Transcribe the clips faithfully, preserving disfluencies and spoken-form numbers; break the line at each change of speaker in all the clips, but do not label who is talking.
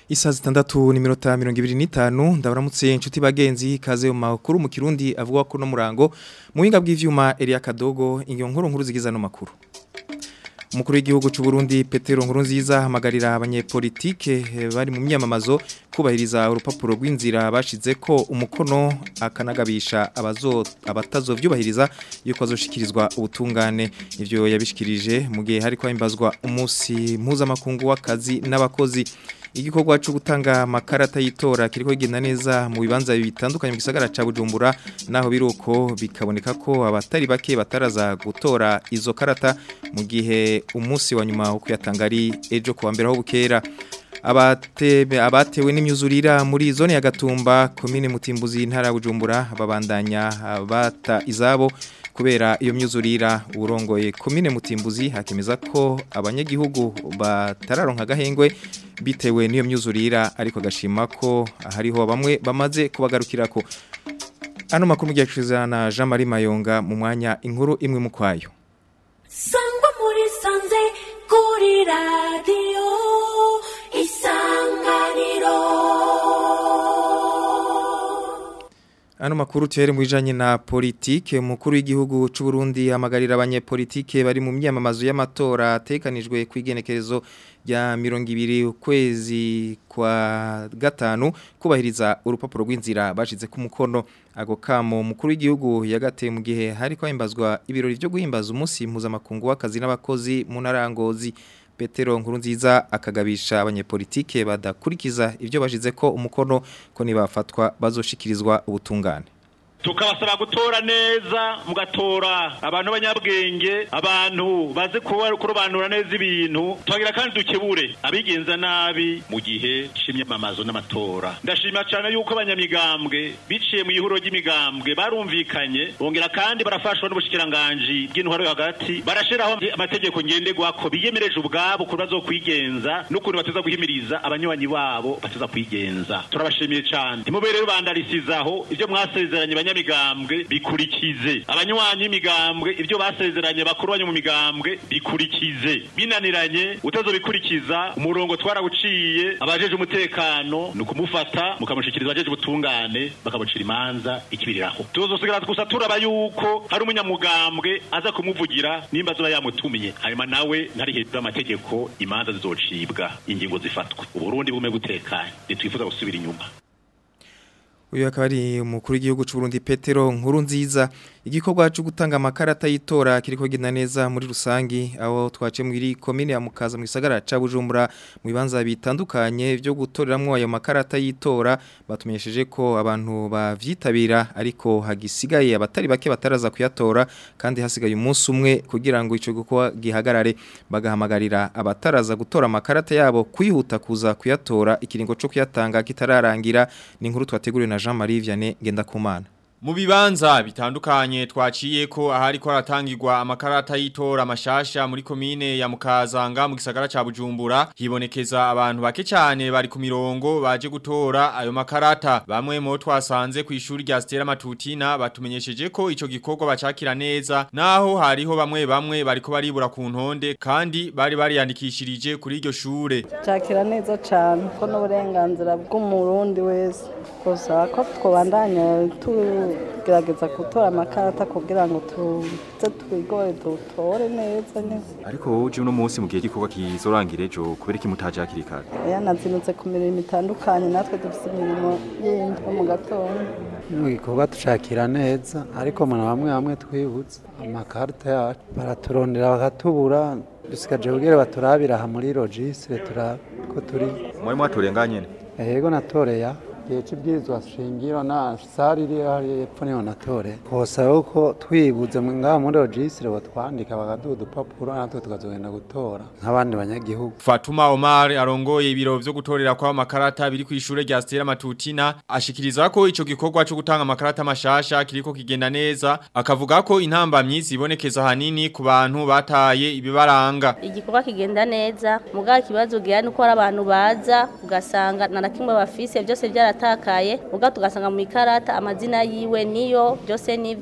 Isa zitandatu ni minota mirongo ibiri n'itanu ndabaramutse inshuti bagenzi kaze mu makuru mu Kirundi avuga ko no murango mu hinga bw'ivyuma Elia Kadogo inyo nkuru nkuru zigiza no makuru. Umukuru w'igihugu cy'u Burundi Petero Nkurunziza hamagarira abanyepolitike bari mu myamamazo kubahiriza urupapuro rw'inzira bashize ko umukono akanagabisha abazo abatazovyubahiriza yuko azoshikirizwa ubutungane. Ivyo yabishikirije mu gihe hari kwahimbazwa umunsi mpuzamakungu w'akazi n'abakozi. Igikorwa cyo gutanga amakarata yitora kiriko kigenda neza mu bibanza bitandukanye mu gisagara ca Bujumbura naho biruko bikaboneka ko abatari bake bataraza gutora izo karata mu gihe umunsi wa nyuma wo kuyatanga ari ejo kuwa mbere ho bukera. Abatebe abatewe n'imyuzurira muri zone ya Gatumba commune Mutimbuzi intara Bujumbura babandanya bata izabo kubera iyo myuzurira urongoye commune Mutimbuzi hakemeza ko abanyagihugu batararonka gahengwe bitewe n'iyo myuzurira ariko gashima ko hariho bamwe bamaze kubagarukirako. Ano makuru mugiyakizana Jean Marie Mayonga mu mwanya inkuru imwe mu kwayo.
Sangwa muri sanze kuri radio Isanganiro.
Ano makuru tere mwijanye na politike mukuru w'igihugu c'u Burundi amagarira abanyepolitike bari mu myamamazo y'amatora atekanijwe kwigenekerezo ya mirongo ibiri ukwezi kwa gatanu kubahiriza urupapuro rw'inzira bashize ku mukono. Ago kamo mukuru w'igihugu yagateye mu gihe hari kwahimbazwa ibirori byo guhimbaza umunsi mpuzamakungu w'akazi n'abakozi mu narangozi. Petero Nkurunziza akagabisha abanyepolitike badakurikiza ivyo bashize ko umukono ko nibafatwa bazoshikirizwa ubutungane.
Tukabasaba gutora neza mugatora abantu banyabwenge abantu baze kurobanura neza ibintu twagira kandi dukebure abigenza nabi mu gihe shimye mamazo n'amatora. Ndashima cyane yuko abanyamigambwe biciye mu ihuro ry'imigambwe barumvikanye bongera kandi barafashwa n'ubushikiranganje bw'intwaro yo hagati barashiraho amategeko ngendegwako biyemereje ubwabo kubazo kwigenza n'ukuntu bateza guhimiriza abanywanyi babo bateza kwigenza. Turabashimiye cyane imubere rubandalisizaho ivyo mwasezeranye migambwe bikurikize abanywanyi imigambwe ivyo basezeranye bakurwanye mu migambwe bikurikize binaniranye utazo bikurikiza umurongo twarawuciye abajeje umutekano nukumufata mukamushikiriza abajeje ubutungane bakamucira imanza ikibiriraho tuzosigara gusa turaba yuko hari umunyamugambwe aza kumuvugira nimba zo yamutumiye hanyuma nawe ntari hejuru amategeko imanza zizocibwa ingingo zifatwa uburundi bume gutekanye nitwifuza gusubira inyuma.
Uyu akaba ari umukuru w'igihugu cy'u Burundi Petero Nkurunziza. Igikorwa cyo gutanga amakarata yitora kiriko kigenda neza muri rusangi aho twace muri commune ya Mukaza mu gisagara ca Bujumbura mu bibanza bitandukanye byo gutoreramwo ayo makarata yitora batumenyesheje ko abantu bavyitabira ariko hagisigaye abatari bake bataraza kuyatora kandi hasigaye umunsi umwe kugira ngo ico gukwa gihagarare bagahamagarira abataraza gutora amakarata yabo kwihuta kuza kuyatora ikiringo cyo kuyatanga kitararangira. Ni inkuru twateguriwe na Jean Marie Vianney Ngendakumana.
Mu bibanza bitandukanye twaciye ko ahari ko aratangirwa amakarata yitora amashasha muri komine ya Mukazanga mu gisagara ca Bujumbura hibonekeza abantu bake cyane bari ku mirongo baje gutora ayo makarata. Bamwe mu twasanze ku ishuri rya Stella Matutina batumenyesheje ko ico gikorwa bacakira neza naho hariho bamwe bamwe bariko baribura ku ntonde kandi bari bariyandikishirije kuri iryo shure.
Cakira neza cyane ko n'uburenganzira bw'umurundi wese kosa ko twobandanya tu gerageza gutora amakarata kugira ngo tuze twigore dutore neza neza.
Ariko uje uno munsi mu gihe gikorwa kizorangira ejo kubera iki mutaje akirikara?
Ya nazinutse ku mirimo itandukanye natwe dufite imirimo yindi mu gatondo.
Mu gikorwa tushakira neza ariko mana bamwe bamwe twibutse amakarata yacu baraturondera bakatubura dusigaje kugira baturabira ha muri registre turako turi.
Mwe mwatorenganye?
Yego natoreya. Gihe cy'ibwirizwa shingiro na sari iri hepfo niho natore kosa uko twibuze ngaha muri registre batwandika bagaduha udupapuro natwe tukazogenda gutora nk'abandi banyagihugu.
Fatuma Omar arongoye ibiro vyo gutorera kwa makarata biri ku ishure rya Stella Matutina ashikiriza ko ico gikorwa cyo gutanga amakarata mashasha kiriko kigenda neza akavuga ko intambamyi zibonekeza hanini ku bantu bataye ibibaranga.
Igikorwa kigenda neza muga kibazo giya nuko ari abantu baza ugasanga na nakimwe bafise byose byara atakaye uga tugasanga mu ikarata amazina yiwe niyo byose nivyo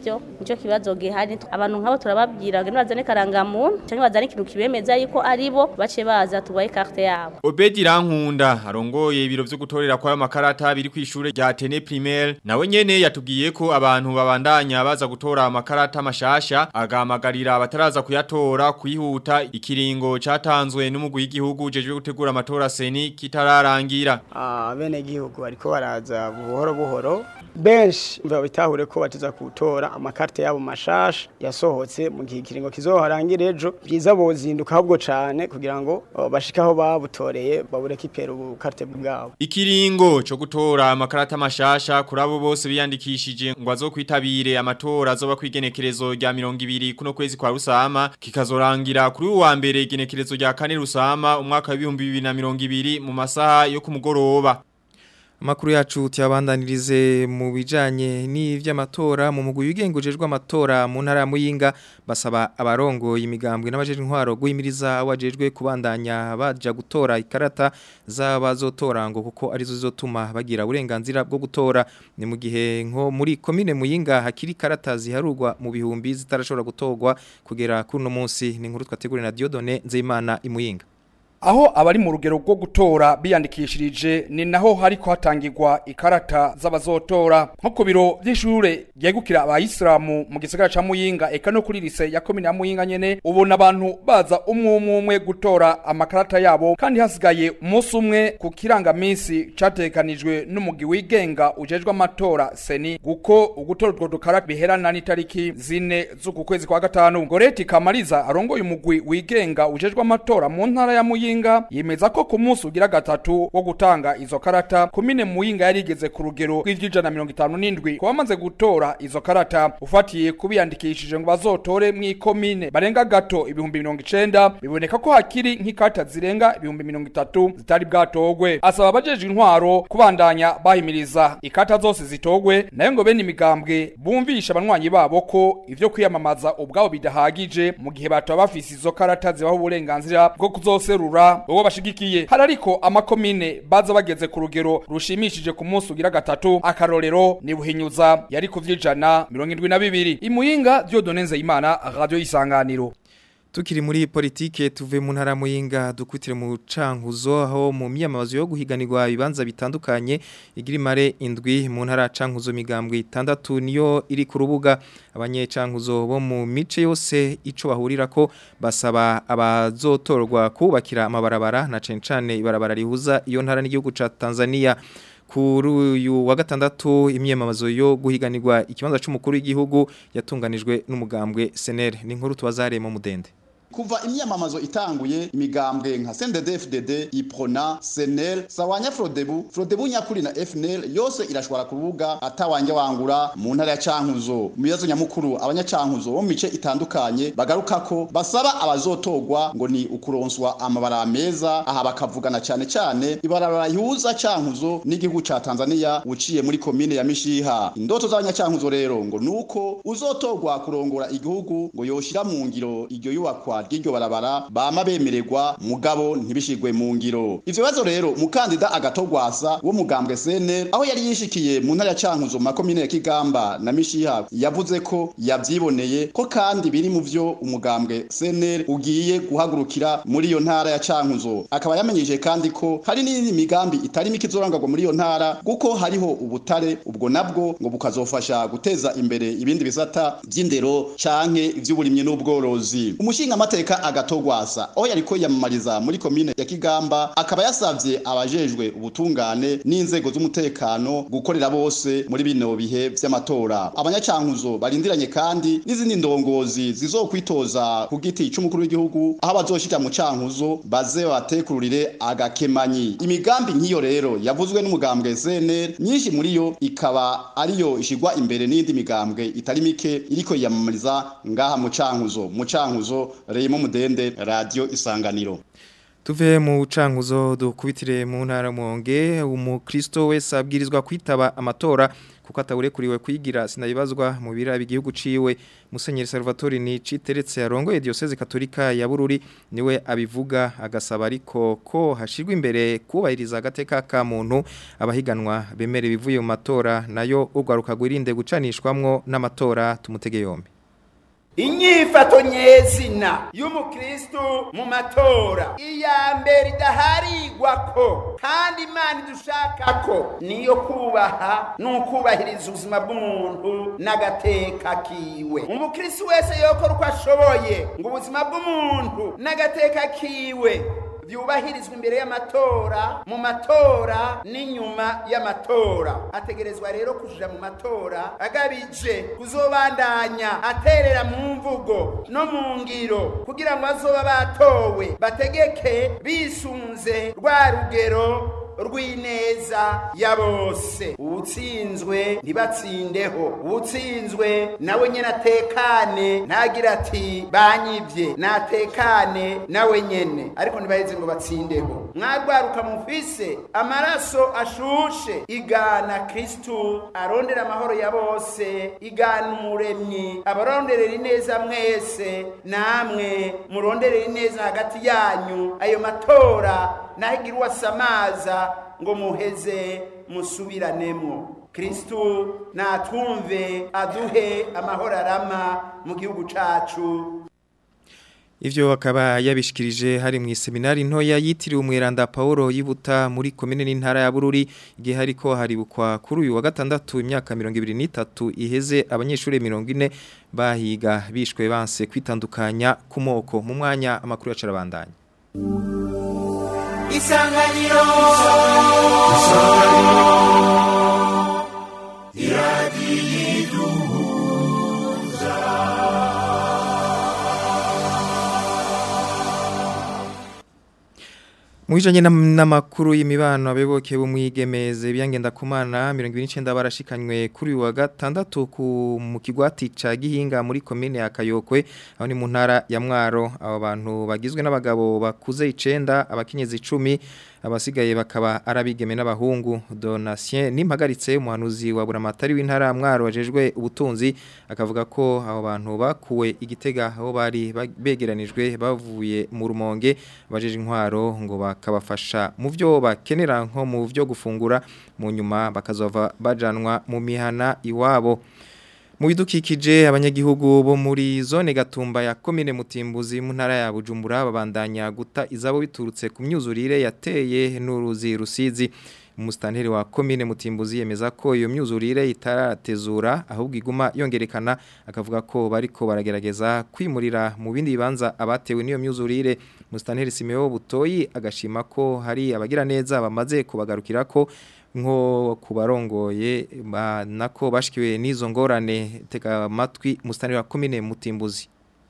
nico kibazo gihari abantu nk'abo turababwira ngo bazane karangamuntu cyangwa bazane ikintu kibemeza yuko ari bo bace baza tubaye carte yabo.
Obedi Rankunda arongoye ibiro vyo gutorera kwa makarata biri kwishure rya Tene Primaire nawe nyene yatubwiye ko abantu babandanya baza gutora amakarata mashasha agamagarira abataraza kuyatora kwihuta ikiringo catanzwe n'umugwi w'igihugu jeje gutegura amatora seni kitararangira.
Ah bene gihugu bariko baraza buhoro buhoro benshi mva bitahure ko batiza kutora amakarata yabo mashasha yasohotse mu gihe kiringo kizoharangira ejo byiza bozinduka ahubwo cane kugira ngo bashikaho babutoreye babureke ipera ubukarte bwabo.
Ikiringo cyo gutora amakarata mashasha kurabo bose biyandikishije ngo azokwitabire amatora azoba kwigenekerezo rya mirongo ibiri kuno kwezi kwa Rusama kikazorangira kuri uwa mbere igenekerezo rya kane Rusama umwaka wa ibihumbi bibiri na mirongo ibiri mu masaha yo kumugoroba.
Amakuru yacu tiyabandanirize mu bijanye n'ivy'amatora mu mugwi wigengujejwe amatora mu ntara ya Muyinga basaba abarongo imigambwe n'abajeje intwaro guhimiriza wajejwe kubandanya baja gutora ikarata z'abazotora ngo kuko arizo zizotuma bagira uburenganzira bwo gutora ni mu gihe nko muri commune Muyinga hakiri karata ziharurwa mu bihumbi zitarashobora gutorwa kugera kuri no munsi ni nkuru twategure na Diodone Nzeyimana imuyinga.
Aho abari mu rugero rwo gutora biyandikishirije ni naho hariko hatangirwa ikarata z'abazotora nko ku biro by'ishure ryegukira abayisilamu mu gisagara ca Muyinga eka no kuri lise ya komine ya Muyinga nyene ubona abantu baza umwe umwe umwe gutora amakarata yabo kandi hasigaye umunsi umwe ku kirangamisi catekanijwe n'umugi wigenga ujejwe amatora seni guko ugutora utwo dukarata biherana n'itariki zine z'uku kwezi kwa gatanu. Goreti Kamaliza arongoye umugwi wigenga ujejwe amatora mu ntara ya Muyinga yemeza ko ku munsi ugira gatatu wo gutanga izo karata komine Muyinga yarigeze ku rugero rw'ijana mirongo itanu n'indwi ko bamaze gutora izo karata ufatiye kubiyandikishije ngo bazotore mu komine barenga gato ibihumbi mirongo icenda biboneka ko hakiri nk'ikarata zirenga ibihumbi mirongo itatu zitari bwatogwe. Asaba abajeje intwaro kubandanya bahimiriza ikarata zose zitogwe nayo ngo bene imigambwe bumvisha abanywanyi babo ko ivyo kwiyamamaza ubwabo bidahagije mu gihe bataba bafise izo karata zibaho uburenganzira bwo kuzoserura uwo bashigikiye. Harariko amakomine baza bageze ku rugero rushimishije ku munsi ugira gatatu akarorero ni Buhinyuza yari ku vy'ijana mirongo indwi na bibiri. Imuyinga Diodone Nzeyimana Radio Isanganiro.
Tukiri muri politike tuve mu ntara Muyinga dukutire mu Cankuzo aho mu myamamazo yo guhiganirwa ibibanza bitandukanye igira imare indwi mu ntara Cankuzo migambwe itandatu niyo iri ku rubuga. Abanyecankuzo bo mu mice yose ico bahurira ko basaba abazotorwa kubakira amabarabara na cencane ibarabara rihuza iyo ntara n'igihugu ca Tanzania. Kuri uyu wa gatandatu imyemamazo yo guhiganirwa ikibanza c'umukuru w'igihugu yatunganijwe n'umugambwe Senere ni nkuru tubazare mu mudende.
Kuva imyamamazo itanguye imigambwe nka C N D D F D D, Iprona, Senel, Sawanya Frodebu, Frodebu nyakuri na F N L yose irashwara ku rubuga atawanje wangura mu ntara ya Cankuzo. Umuyazo nyamukuru abanyacankuzo bo mice itandukanye bagaruka ko basaba abazotogwa ngo ni ukuronswa amabara meza aha bakavugana cyane cyane ibarabara yuza Cankuzo n'igihugu ca Tanzania uciye muri komine ya Mishiha. Indoto z'abanyacankuzo rero ngo nuko uzotogwa kurongora igihugu ngo yoshira mu ngiro iryo yubakwa ry'iryo barabara bama bemererwa mugabo ntibishigwe mu ngiro. Ivyo bazo rero umukandida agatogwasa wo mugambwe C N L aho yari yishikiye mu ntara ya Cankuzo mu makomine ya Kigamba na Mishiha yavuze ko yavyiboneye ko kandi biri mu vyo umugambwe C N L ugiye guhagurukira muri iyo ntara ya Cankuzo. Akaba yamenyeje kandi ko hari n'indi migambi itari mikizorangagwa muri iyo ntara guko hariho ubutare ubwo nabwo ngo bukazofasha guteza imbere ibindi bisata by'indero canke ivy'uburimye n'ubworozi. Umushinga amateka agatogwasa aho yariko yamamariza muri komine ya Kigamba akaba yasavye abajejwe ubutungane n'inzego z'umutekano gukorera bose muri bino bihe vy'amatora. Abanyacankuzo barindiranye kandi n'izindi ndongozi zizokwitoza ku giti c'umukuru w'igihugu aho bazoshika mu Cankuzo baze batekururire agakemanyi. Imigambi nk'iyo rero yavuzwe n'umugambwe C N L nyinshi muri yo ikaba ariyo ishigwa imbere n'indi migambwe itari mike iriko yamamariza ngaha mu Cankuzo. Mu Cankuzo Reyimo Mudende Radio Isanganiro.
Tuve mu cankuzo dukubitire mu ntara Rumonge umukristo wese abwirizwa kwitaba amatora kuko atawurekuriwe kwigira sinabibazwa mu birabi igihugu ciwe Musenyeri Salvatore ni citeretse arongoye diocese katolika ya Bururi niwe abivuga agasaba ariko ko hashirwa imbere kubahiriza agateka ka muntu abahiganwa bemere bivuye mu matora nayo ugwaruka gwirinde gucanishwamwo n'amatora tumutege yombi.
Inyifato nyezina y'umukristo mu matora iya mbere idaharigwako kandi Imana idushakako niyo kubaha n'ukubahiriza ubuzima bw'umuntu n'agateka kiwe. Umukristo wese yokora uko ashoboye ngo ubuzima bw'umuntu n'agateka kiwe byubahirizwa imbere y'amatora mu matora n'inyuma y'amatora. Ategerezwa rero kuja mu matora agabije kuzobandanya aterera mu mvugo no mu ngiro kugira ngo azoba batowe bategeke bisunze rwa rugero rw'ineza ya bose. Utsinzwe ntibatsindeho, utsinzwe nawe nyene atekane ntagira ati banyivye, natekane nawe nyene ariko ntibaheze ngo batsindeho. Mwagwaruka mufise amaraso ashushe igana Kristu arondera amahoro ya bose, igana umuremyi abaronderera ineza mwese, namwe muronderera ineza hagati yanyu. Ayo matora nahigira uwasamaza ngo muheze musubiranemo. Kristu natwumve aduhe amahoro arama mu gihugu cacu.
Ivyo akaba yabishikirije hari mu seminari ntoya yitiriwe umweranda Paulo yibuta muri komine n'intara ya Bururi igihe hariko haribukwa kuri uyu wa gatandatu imyaka mirongo ibiri n'itatu iheze abanyeshuri mirongo ine bahiga bishwe banse kwitandukanya ku moko. Mu mwanya amakuru ya carabandanya.
Isanganiro iradiyiduza.
Mwijanye n'amakuru y'imibano abeboke bumwigemeze byangenda kumana mirongo ibiri n'icenda barashikanywe kuri wa gatandatu ku mu kigwati ca Gihinga muri commune ya Kayokwe aho ni mu ntara ya Mwaro. Abo bantu bagizwe n'abagabo bakuze icenda abakenyezi icumi abasigaye bakaba arabigeme n'abahungu. Donatien nimpagaritse umuhanuzi wa Buramatari w'intara Mwaro wajejwe ubutunzi akavuga ko abo bantu bakuwe igitega aho bari begeranijwe bavuye mu Rumonge bajeje intwaro ngo bakabafasha mu byo bakenera nko mu byo gufungura mu nyuma bakazova bajanwa mu mihana iwabo. Mu bidukikije abanyagihugu bo muri zone Gatumba ya komine Mutimbuzi mu ntara ya Bujumbura babandanya guta izabo biturutse ku myuzurire yateye n'uruzi Rusizi. Umustanteri wa komine Mutimbuzi yemeza ko iyo myuzurire itaratezura ahubwo iguma yongerekana akavuga ko bariko baragerageza kwimurira mu bindi bibanza abatewe n'iyo myuzurire. Umustanteri Simeo Butoyi agashima ko hari abagira neza bamaze kubagarukirako nko kubarongoye nako bashikiwe n'izo ngorane. Tega matwi umustanteri wa komine Mutimbuzi.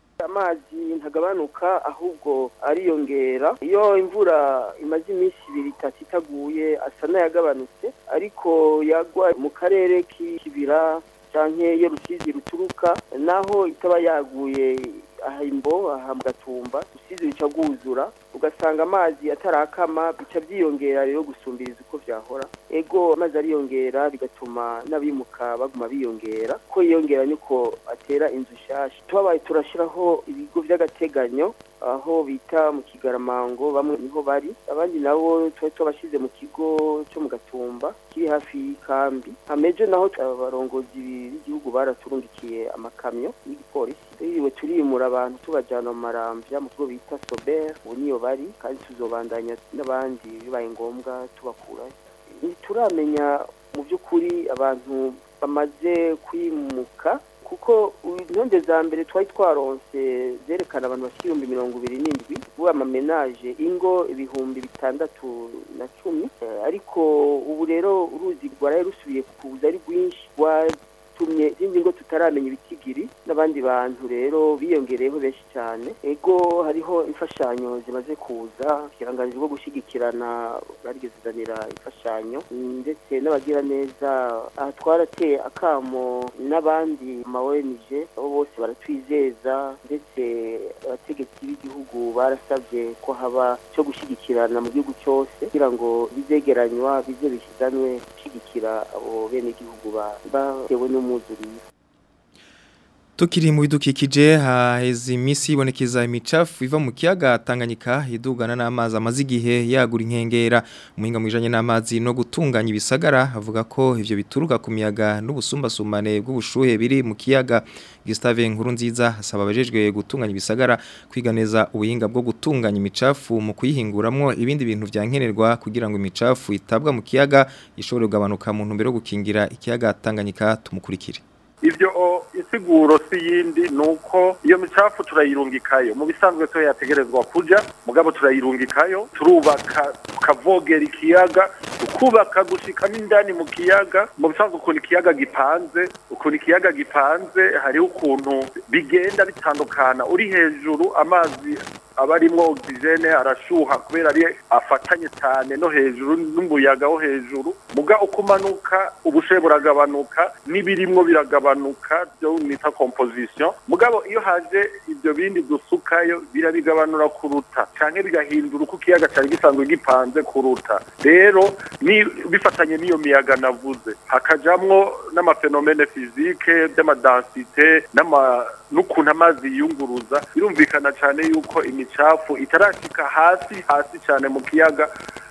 Amazi ntagabanuka ahubwo ariyongera iyo imvura imaze iminsi ibiri itatu itaguye asa n'ayagabanutse ariko yagwa mu karere k'ibira canke yo Rusizi ruturuka naho itaba yaguye ahimbo aha mu Gatumba Rusizi bica guzura ugasanga amazi atarakama bica byiyongera rero gusumbiriza uko vyahora. Ego amazi ariyongera bigatuma nabimuka baguma biyongera ko yiyongera niko atera inzu shasha. Tubabaye turashiraho ibigo vy'agateganyo aho bita mu Kigaramango bamwe niho bari abandi nabo twa twabashize mu kigo cyo mu Gatumba kiri hafi y'ikambi. Ameje naho abarongozi b'igihugu baraturungikiye amakamyo y'igipolisi iriwe turimura abantu tubajana mu Maramvya mu kigo bita Sober uniyo bari kandi tuzobandanya n'abandi bibaye ngombwa tubakura. Turamenya mu by'ukuri abantu bamaze kwimuka kuko intonde za mbere twari twaronse zerekana abantu bashirumbi mirongo ibiri n'indwi buba amamenaje ingo ibihumbi bitandatu na cumi ariko ubu rero uruzi rwaraye rusubiye kuza ari rwinshi vyatumye izindi ngo tutaramenya ibitigiri n'abandi bantu rero biyongereyeho benshi cyane ego hariho imfashanyo zimaze kuza kiranganije bwo gushigikirana barigezanira imfashanyo ndetse n'abagira neza aha twarateye akamo n'abandi ma O N G abo bose baratwizeza ndetse abategetsi b'igihugu barasabye ko haba cyo gushigikirana mu gihugu cyose kugira ngo bizegeranywa bize bishizanwe gushigikira abo bene igihugu batewe n'umwuzuriye.
Tukiri mu bidukikije haheze imisi ibonekeza imicafu iva mu kiyaga Tanganyika idugana n'amazi amaze igihe yagura inkengera umuhinga mwijanye n'amazi no gutunganya ibisagara avuga ko ivyo bituruka ku miyaga n'ubusumbasumbane bw'ubushuhe biri mu kiyaga. Gustave Nkurunziza asaba abajejwe gutunganya ibisagara kwiga neza ubuhinga bwo gutunganya imicafu mu kuyihinguramwo ibindi bintu vyankenerwa kugira ngo imicafu itabwa mu kiyaga ishobore kugabanuka mu ntumbero yo gukingira ikiyaga Tanganyika. Tumukurikire.
Ivyo isiguro si yindi nuko iyo micafu turayirungikayo mu bisanzwe to yategerezwa kuja mugabo turayirungikayo turubaka tukavogera ikiyaga ukubaka gushika n'indani mu kiyaga mu bisanzwe ukuntu ikiyaga gipanze ukuntu ikiyaga gipanze hariho ukuntu bigenda bitandukana uri hejuru amazi abarimwo oxygene arashuha kubera ari afatanye cyane no hejuru n'umuyaga wo hejuru muga ukumanuka ubushe buragabanuka nibirimwo biragabanuka byo nita composition mugabo iyo haje ibyo bindi dusukayo birabigabanura kuruta canke bigahindura uko kiyaga cyari gisanzwe gipanze kuruta rero ni bifatanye niyo miyaga navuze hakajamwo n'amafenomene physique by'amadensité n'ama nukuntu amazi yiyunguruza birumvikana cyane yuko imicafu itarashika hasi hasi cyane mu kiyaga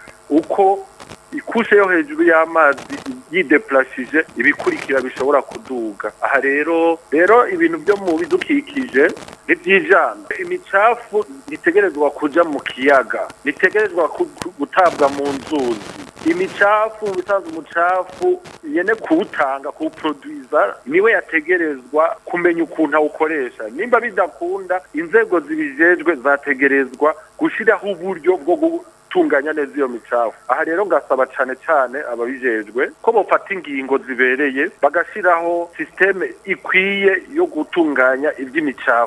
uko ikushe yo hejuru y'amazi yideplashije ibikurikira bishobora kuduga aha rero rero ibintu byo mu bidukikije n'ibyijana imicafu nitegerezwa kuja mu kiyaga nitegerezwa gutabwa mu nzuzi imicafu bisanzwe umucafu yene kuwutanga kuwuproduiza niwe yategerezwa kumenya ukuntu awukoresha nimba bidakunda inzego zibijejwe zategerezwa gushiraho uburyo bwo gutunganya neza iyo micafu aha rero ngasaba cyane cyane ababijejwe ko bofata ingingo zibereye bagashiraho systeme ikwiye yo gutunganya iby'imicafu.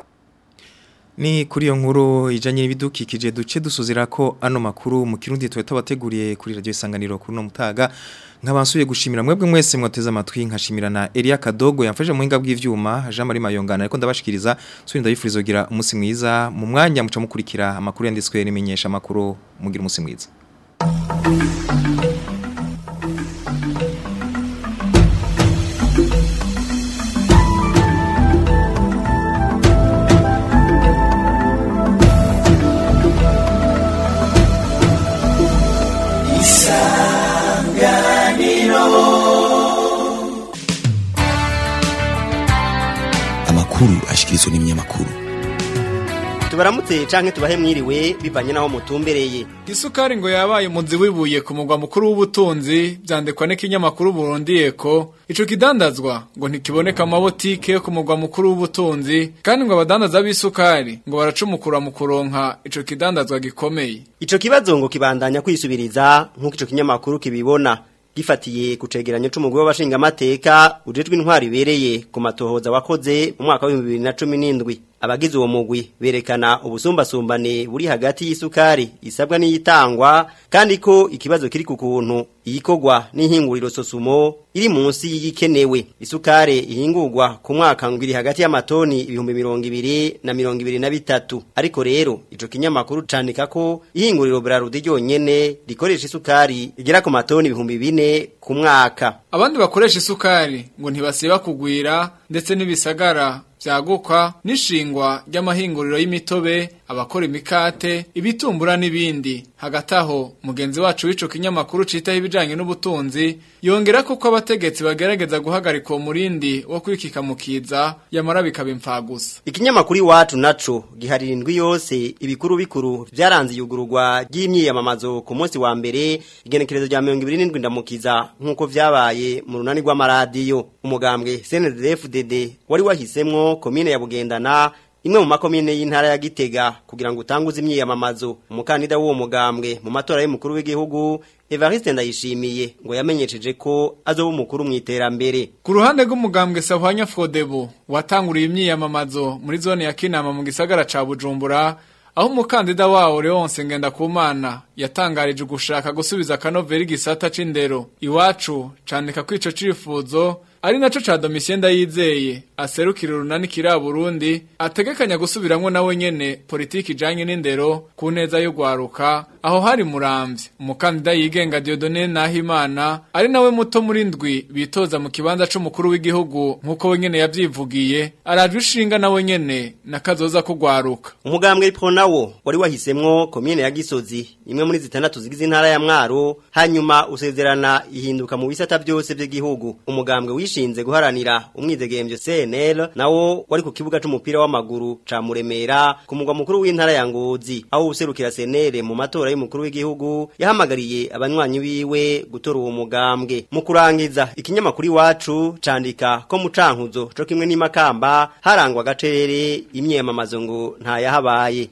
Ni kuri iyo nkuru ijanye n'ibidukikije duce dusuzira ko ano makuru mu kirundi twe tabateguriye kuri radio Isanganiro kuri no mutaga nkabansuye gushimira mwebwe mwese mwoteza amatwi nkashimira na Elia Kadogo yamfashe mu hinga bw'ivyuma Jean Marie Mayongana ariko ndabashikiriza suri ndabifuriza kugira umunsi mwiza mu mwanya muca mukurikira amakuru yanditswe n'imenyesha makuru mugira umunsi mwiza.
Amakuru ashikirizwa n'ibinyamakuru.
Tubaramutse canke tubahe mwiriwe bivanye naho mutumbereye.
Isukari ngo yabaye umuzi wibuye ku mugwa mukuru w'ubutunzi byandekwa n'ikinyamakuru Burundi Eko. Ico kidandazwa ngo ntikiboneka mu mabotike yo ku mugwa mukuru w'ubutunzi kandi ngo abadandaza b'isukari ngo baracumukura mu kuronka ico kidandazwa gikomeye.
Ico kibazo ngo kibandanya kwisubiriza nk'uko ico kinyamakuru kibibona. Gifatiye kucegeranyo c'umugwi w'abashinga amateka ujejwe intwari ibereye ku matohoza wakoze mu mwaka wa bibiri na cumi n'indwi abagize uwo mugwi berekana ubusumbasumbane buri hagati y'isukari isabwa n'iyitangwa kandi ko ikibazo kiri ku kuntu iyikogwa n'ihinguriro Sosumo iri munsi y'ikenewe isukari ihingurwa ku mwaka ngwiri hagati y'amatoni ibihumbi mirongo ibiri na mirongo ibiri na bitatu ariko rero ico kinyamakuru candika ko ihinguriro Brarudi ryonyene rikoresha isukari igera ku matoni ibihumbi bine ku mwaka.
Abandi bakoresha isukari ngo ntibasiba kugwira ndetse n'ibisagara vyaguka nishingwa ry'amahinguriro y'imitobe abakora imikate ibitumbura n'ibindi hagataho mugenzi wacu w'ico kinyamakuru citaho ibijanye n'ubutunzi yongera ko ko abategetsi bagerageza guhagarika uwo murindi wo kwikika mukiza yamara bikaba impfagusa.
Ikinyamakuru iwacu naco giharira indwi yose ibikuru bikuru vyaranze yugururwa ry'imyiyamamazo ku munsi wa mbere igenekerezo rya mirongo ibiri n'indwi ndamukiza nk'uko vyabaye mu runani rw'amaradiyo umugambwe C N D D F D D wari wahisemwo komine ya Bugendana imwe mu makomine y'intara ya Gitega kugira ngo utanguze imyiyamamazo umukandida w'uwo mugambwe mu matora y'umukuru w'igihugu Evariste Ndayishimiye ngo yamenyesheje ko azoba umukuru mu iterambere.
Ku ruhande rw'umugambwe Sahwanya Frodebu watanguriye imyiyamamazo muri zone ya Kinama mu gisagara ca Bujumbura, aho umukandida wawo Leonce Ngendakumana yatangarije gushaka gusubiza kanoveri gisata c'indero iwacu candika kwico cifuzo ari naco ca Domitien Ndayizeye aserukira urunani kira Burundi ategekanya gusubiramwo nawe nyene politiki ijanye n'indero ku neza yo gwaruka aho hari Muramvye. Umukandida yigenga Dieudonné Nahimana ari nawe muto muri ndwi bitoza mu kibanza c'umukuru w'igihugu nkuko we nyene yavyivugiye arajwe ishinga nawe nyene nakazoza ko gwaruka.
Umugambwe Ipronawo wari wahisemwo komine ya Gisozi imwe muri zitandatu zigize intara ya Mwaro hanyuma usezerana ihinduka mu bisata byose by'igihugu. Umugambwe wishinze guharanira umwidegemvyo C N L nawo wari ku kibuga c'umupira w'amaguru ca Muremera ku mugwa mukuru w'intara ya Ngozi aho userukira C N L mu matora y'umukuru w'igihugu yahamagariye abanywanyi biwe gutora uwo mugambwe. Mu kurangiza ikinyamakuru iwacu candika ko mu Cankuzo co kimwe n'imakamba harangwa gacerere imyemamazo ngo nta yahabaye.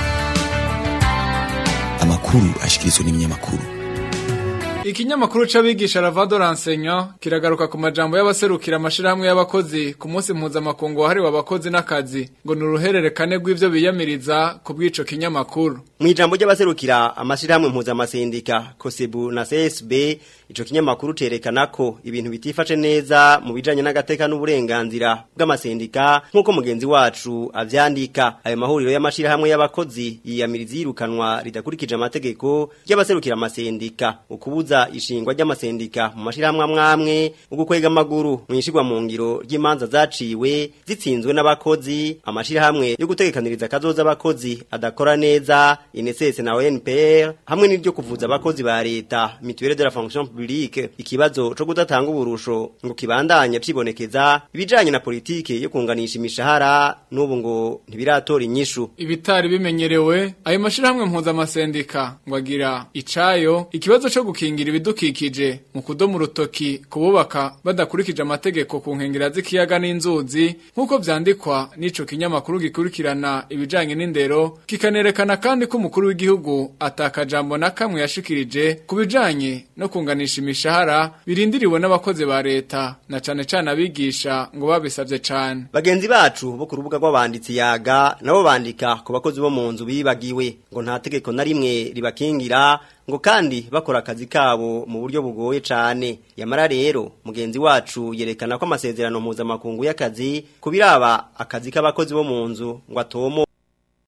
Amakuru ashikirizwa n'imyamakuru.
Ikinyamakuru c'abigisha Ravado Renseignant kiragaruka ku majambo y'abaserukira amashirahamwe y'abakozi ku munsi mpuzamakungu wahariwe abakozi n'akazi ngo nuruhererekane rw'ivyo biyamiriza ku bw'ico kinyamakuru.
Mu ijambo ry'abaserukira amashirahamwe mpuzamasendika Kosebu na C S B ico kinyamakuru cerekana ko ibintu bitifashe neza mu bijanye n'agateka n'uburenganzira bw'amasendika nkuko mugenzi wacu avyandika. Ayo mahuriro y'amashirahamwe y'abakozi yiyamiriza irukanwa ridakurikije amategeko y'abaserukira amasendika ukubuza ishingwa ry'amasendika mu mashirahamwe amwamwe ugukwega amaguru mwishigwa mu ngiro ry'imanza zaciwe zitsinzwe n'abakozi amashirahamwe yo gutegekaniriza kazoza abakozi adakora neza I N S S na O N P R hamwe n'iryo kuvuza abakozi ba leta mutuelle de la fonction publique. Ikibazo co kudatanga uburusho ngo kibandanye cibonekeza ibijanye na politike yo kunganisha imishahara n'ubu ngo ntibiratora inyishu.
Ibitari bimenyerewe ayo mashirahamwe mpuzamasendika ngo agira icayo ikibazo co gukingira ibidukikije mu kudomu rutoki kububaka badakurikije amategeko ku nkengera z'ikiyaga n'inzuzi nkuko vyandikwa n'ico kinyamakuru gikurikirana ibijanye n'indero kikanerekana kandi ko umukuru w'igihugu atakajambo na kamwe yashikirije kubijanye no kunganisha imishahara birindiriwe n'abakozi ba leta na cane cane abigisha ngo babisavye cane.
Bagenzi bacu bo ku rubuga rw'abanditsi yaga nabo bandika ku bakozi bo mu nzu bibagiwe ngo nta tegeko na rimwe ribakingira ngo kandi bakora akazi kabo mu buryo bugoye cane. Yamara rero mugenzi wacu yerekana ko amasezerano mpuzamakungu y'akazi kubiraba akazi k'abakozi bo mu nzu ngo atomo